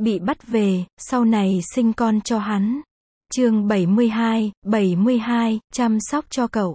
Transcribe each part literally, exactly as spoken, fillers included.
bị bắt về, sau này sinh con cho hắn. Chương bảy mươi hai, bảy mươi hai, chăm sóc cho cậu.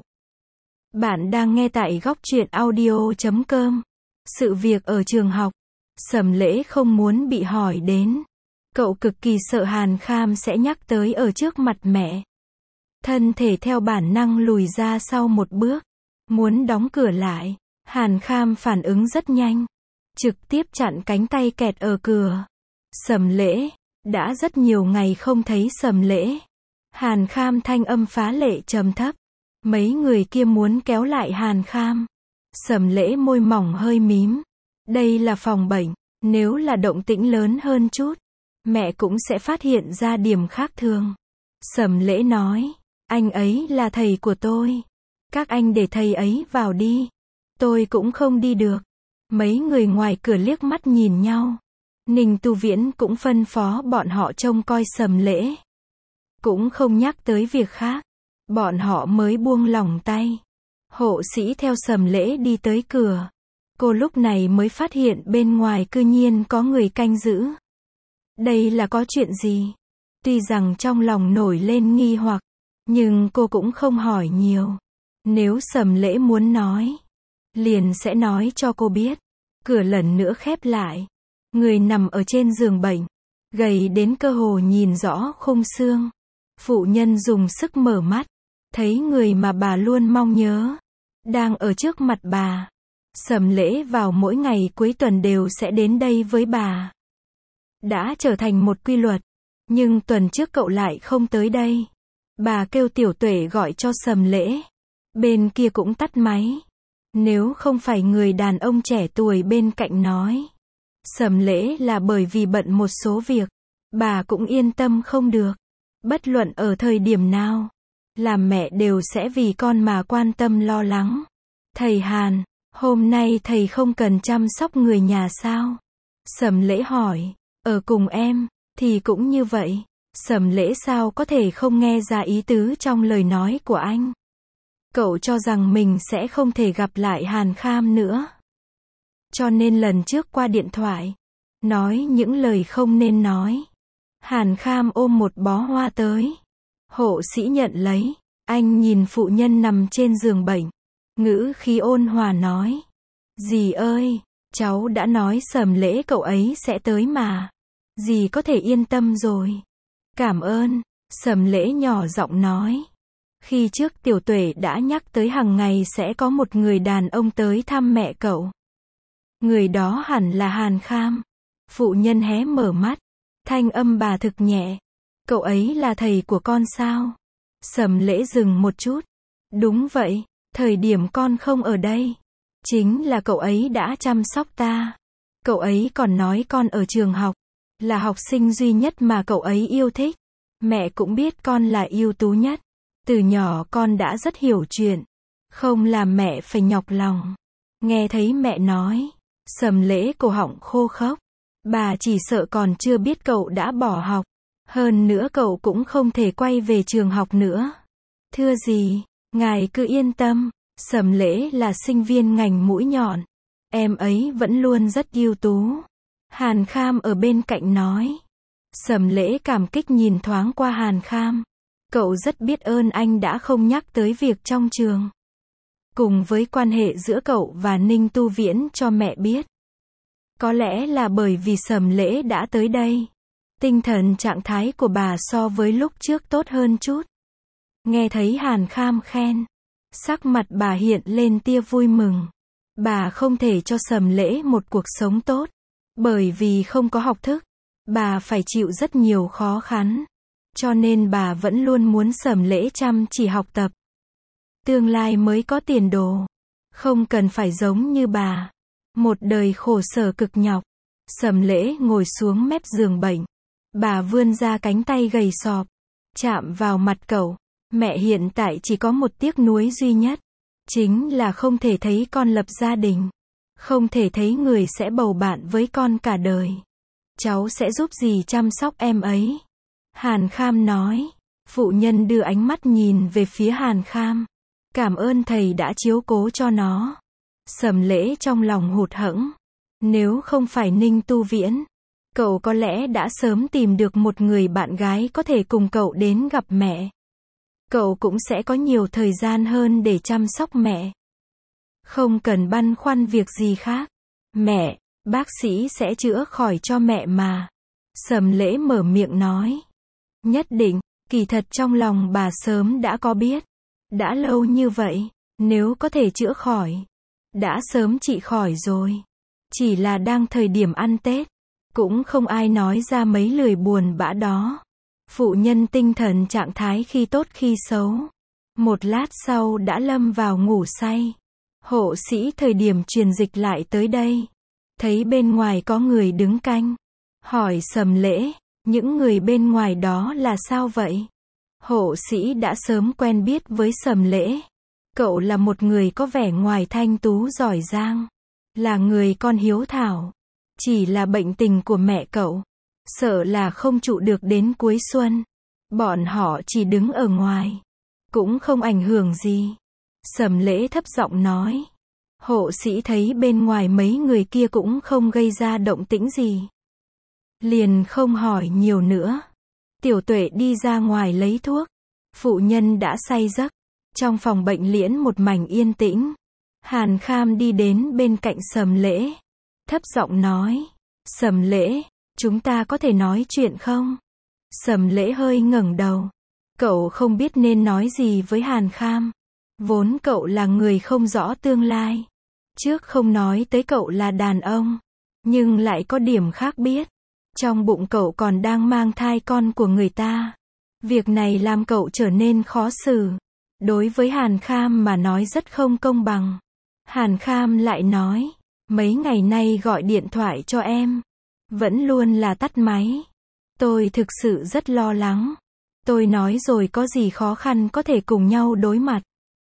Bạn đang nghe tại góc truyện audio chấm com. Sự việc ở trường học. Sầm Lễ không muốn bị hỏi đến. Cậu cực kỳ sợ Hàn Kham sẽ nhắc tới ở trước mặt mẹ. Thân thể theo bản năng lùi ra sau một bước. Muốn đóng cửa lại. Hàn Kham phản ứng rất nhanh. Trực tiếp chặn cánh tay kẹt ở cửa. Sầm Lễ. Đã rất nhiều ngày không thấy Sầm Lễ. Hàn Kham thanh âm phá lệ trầm thấp. Mấy người kia muốn kéo lại Hàn Kham. Sầm Lễ môi mỏng hơi mím. Đây là phòng bệnh. Nếu là động tĩnh lớn hơn chút, mẹ cũng sẽ phát hiện ra điểm khác thường. Sầm Lễ nói. Anh ấy là thầy của tôi. Các anh để thầy ấy vào đi. Tôi cũng không đi được. Mấy người ngoài cửa liếc mắt nhìn nhau. Ninh Tu Viễn cũng phân phó bọn họ trông coi Sầm Lễ. Cũng không nhắc tới việc khác. Bọn họ mới buông lỏng tay. Hộ sĩ theo Sầm Lễ đi tới cửa. Cô lúc này mới phát hiện bên ngoài cư nhiên có người canh giữ. Đây là có chuyện gì? Tuy rằng trong lòng nổi lên nghi hoặc, nhưng cô cũng không hỏi nhiều. Nếu Sầm Lễ muốn nói, liền sẽ nói cho cô biết. Cửa lần nữa khép lại. Người nằm ở trên giường bệnh, gầy đến cơ hồ nhìn rõ khung xương. Phụ nhân dùng sức mở mắt, thấy người mà bà luôn mong nhớ, đang ở trước mặt bà. Sầm Lễ vào mỗi ngày cuối tuần đều sẽ đến đây với bà. Đã trở thành một quy luật. Nhưng tuần trước cậu lại không tới đây. Bà kêu Tiểu Tuệ gọi cho Sầm Lễ. Bên kia cũng tắt máy. Nếu không phải người đàn ông trẻ tuổi bên cạnh nói Sầm Lễ là bởi vì bận một số việc, bà cũng yên tâm không được. Bất luận ở thời điểm nào, làm mẹ đều sẽ vì con mà quan tâm lo lắng. Thầy Hàn, hôm nay thầy không cần chăm sóc người nhà sao? Sầm Lễ hỏi. Ở cùng em, thì cũng như vậy. Sầm Lễ sao có thể không nghe ra ý tứ trong lời nói của anh? Cậu cho rằng mình sẽ không thể gặp lại Hàn Kham nữa. Cho nên lần trước qua điện thoại, nói những lời không nên nói. Hàn Kham ôm một bó hoa tới. Hộ sĩ nhận lấy. Anh nhìn phụ nhân nằm trên giường bệnh. Ngữ khí ôn hòa nói. Dì ơi, cháu đã nói Sầm Lễ cậu ấy sẽ tới mà. Dì có thể yên tâm rồi. Cảm ơn, Sầm Lễ nhỏ giọng nói. Khi trước Tiểu Tuệ đã nhắc tới hàng ngày sẽ có một người đàn ông tới thăm mẹ cậu. Người đó hẳn là Hàn Kham. Phụ nhân hé mở mắt. Thanh âm bà thực nhẹ. Cậu ấy là thầy của con sao? Sầm Lễ dừng một chút. Đúng vậy, thời điểm con không ở đây, chính là cậu ấy đã chăm sóc ta. Cậu ấy còn nói con ở trường học, là học sinh duy nhất mà cậu ấy yêu thích. Mẹ cũng biết con là ưu tú nhất. Từ nhỏ con đã rất hiểu chuyện. Không làm mẹ phải nhọc lòng. Nghe thấy mẹ nói, Sầm Lễ cổ họng khô khốc. Bà chỉ sợ còn chưa biết cậu đã bỏ học. Hơn nữa cậu cũng không thể quay về trường học nữa. Thưa gì, ngài cứ yên tâm. Sầm Lễ là sinh viên ngành mũi nhọn. Em ấy vẫn luôn rất ưu tú. Hàn Kham ở bên cạnh nói. Sầm Lễ cảm kích nhìn thoáng qua Hàn Kham. Cậu rất biết ơn anh đã không nhắc tới việc trong trường. Cùng với quan hệ giữa cậu và Ninh Tu Viễn cho mẹ biết. Có lẽ là bởi vì Sầm Lễ đã tới đây. Tinh thần trạng thái của bà so với lúc trước tốt hơn chút. Nghe thấy Hàn Kham khen. Sắc mặt bà hiện lên tia vui mừng. Bà không thể cho Sầm Lễ một cuộc sống tốt. Bởi vì không có học thức. Bà phải chịu rất nhiều khó khăn. Cho nên bà vẫn luôn muốn Sầm Lễ chăm chỉ học tập. Tương lai mới có tiền đồ. Không cần phải giống như bà. Một đời khổ sở cực nhọc. Sầm Lễ ngồi xuống mép giường bệnh. Bà vươn ra cánh tay gầy sọp. Chạm vào mặt cậu. Mẹ hiện tại chỉ có một tiếc nuối duy nhất. Chính là không thể thấy con lập gia đình. Không thể thấy người sẽ bầu bạn với con cả đời. Cháu sẽ giúp dì chăm sóc em ấy. Hàn Kham nói. Phụ nhân đưa ánh mắt nhìn về phía Hàn Kham. Cảm ơn thầy đã chiếu cố cho nó. Sầm Lễ trong lòng hụt hẫng. Nếu không phải Ninh Tu Viễn, Cậu có lẽ đã sớm tìm được một người bạn gái có thể cùng cậu đến gặp mẹ. Cậu cũng sẽ có nhiều thời gian hơn để chăm sóc mẹ. Không cần băn khoăn việc gì khác. Mẹ, bác sĩ sẽ chữa khỏi cho mẹ mà. Sầm Lễ mở miệng nói. Nhất định, kỳ thật trong lòng bà sớm đã có biết. Đã lâu như vậy, nếu có thể chữa khỏi, đã sớm trị khỏi rồi. Chỉ là đang thời điểm ăn Tết, cũng không ai nói ra mấy lời buồn bã đó. Phụ nhân tinh thần trạng thái khi tốt khi xấu. Một lát sau đã lâm vào ngủ say. Hộ sĩ thời điểm truyền dịch lại tới đây. Thấy bên ngoài có người đứng canh. Hỏi Sầm Lễ, những người bên ngoài đó là sao vậy? Hộ sĩ đã sớm quen biết với Sầm Lễ. Cậu là một người có vẻ ngoài thanh tú giỏi giang. Là người con hiếu thảo. Chỉ là bệnh tình của mẹ cậu. Sợ là không trụ được đến cuối xuân. Bọn họ chỉ đứng ở ngoài. Cũng không ảnh hưởng gì. Sầm Lễ thấp giọng nói. Hộ sĩ thấy bên ngoài mấy người kia cũng không gây ra động tĩnh gì. Liền không hỏi nhiều nữa. Tiểu Tuệ đi ra ngoài lấy thuốc. Phụ nhân đã say giấc. Trong phòng bệnh liễn một mảnh yên tĩnh. Hàn Kham đi đến bên cạnh Sầm Lễ. Thấp giọng nói. Sầm Lễ, chúng ta có thể nói chuyện không? Sầm Lễ hơi ngẩng đầu. Cậu không biết nên nói gì với Hàn Kham. Vốn cậu là người không rõ tương lai. Trước không nói tới cậu là đàn ông. Nhưng lại có điểm khác biết. Trong bụng cậu còn đang mang thai con của người ta. Việc này làm cậu trở nên khó xử. Đối với Hàn Kham mà nói rất không công bằng. Hàn Kham lại nói. Mấy ngày nay gọi điện thoại cho em. Vẫn luôn là tắt máy. Tôi thực sự rất lo lắng. Tôi nói rồi có gì khó khăn có thể cùng nhau đối mặt.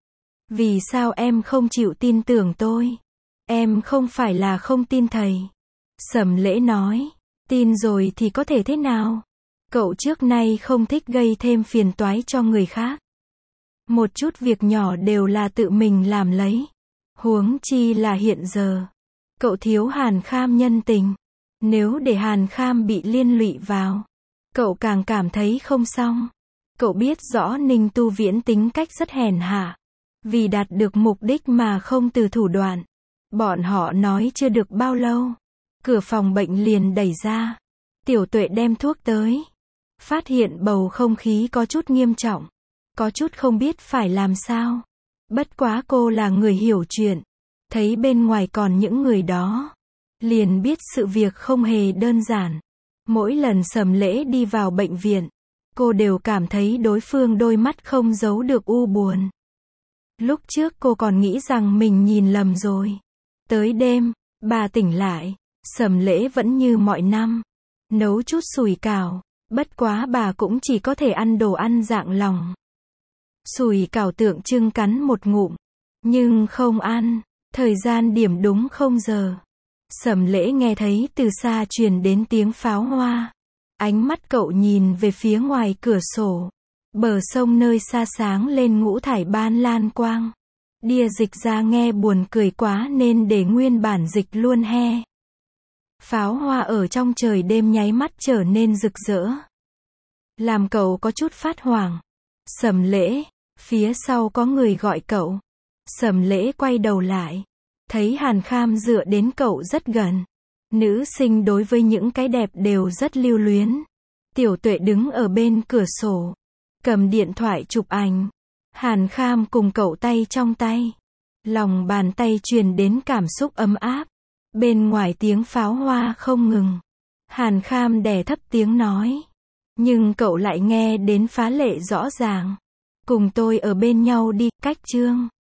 Vì sao em không chịu tin tưởng tôi? Em không phải là không tin thầy. Sầm Lễ nói. Tin rồi thì có thể thế nào? Cậu trước nay không thích gây thêm phiền toái cho người khác. Một chút việc nhỏ đều là tự mình làm lấy. Huống chi là hiện giờ. Cậu thiếu Hàn Kham nhân tình. Nếu để Hàn Kham bị liên lụy vào, cậu càng cảm thấy không xong. Cậu biết rõ Ninh Tu Viễn tính cách rất hèn hạ. Vì đạt được mục đích mà không từ thủ đoạn. Bọn họ nói chưa được bao lâu. Cửa phòng bệnh liền đẩy ra. Tiểu Tuệ đem thuốc tới. Phát hiện bầu không khí có chút nghiêm trọng. Có chút không biết phải làm sao. Bất quá cô là người hiểu chuyện. Thấy bên ngoài còn những người đó. Liền biết sự việc không hề đơn giản. Mỗi lần Sầm Lễ đi vào bệnh viện. Cô đều cảm thấy đối phương đôi mắt không giấu được u buồn. Lúc trước cô còn nghĩ rằng mình nhìn lầm rồi. Tới đêm, bà tỉnh lại. Sầm Lễ vẫn như mọi năm. Nấu chút sủi cảo. Bất quá bà cũng chỉ có thể ăn đồ ăn dạng lòng. Sủi cảo tượng trưng cắn một ngụm. Nhưng không ăn. Thời gian điểm đúng không giờ. Sầm Lễ nghe thấy từ xa truyền đến tiếng pháo hoa. Ánh mắt cậu nhìn về phía ngoài cửa sổ. Bờ sông nơi xa sáng lên ngũ thải ban lan quang. Đia dịch ra nghe buồn cười quá nên để nguyên bản dịch luôn he. Pháo hoa ở trong trời đêm nháy mắt trở nên rực rỡ. Làm cậu có chút phát hoảng. Sầm Lễ, phía sau có người gọi cậu. Sầm Lễ quay đầu lại. Thấy Hàn Kham dựa đến cậu rất gần. Nữ sinh đối với những cái đẹp đều rất lưu luyến. Tiểu Tuệ đứng ở bên cửa sổ. Cầm điện thoại chụp ảnh. Hàn Kham cùng cậu tay trong tay. Lòng bàn tay truyền đến cảm xúc ấm áp. Bên ngoài tiếng pháo hoa không ngừng. Hàn Kham đè thấp tiếng nói. Nhưng cậu lại nghe đến phá lệ rõ ràng. Cùng tôi ở bên nhau đi, cách chương.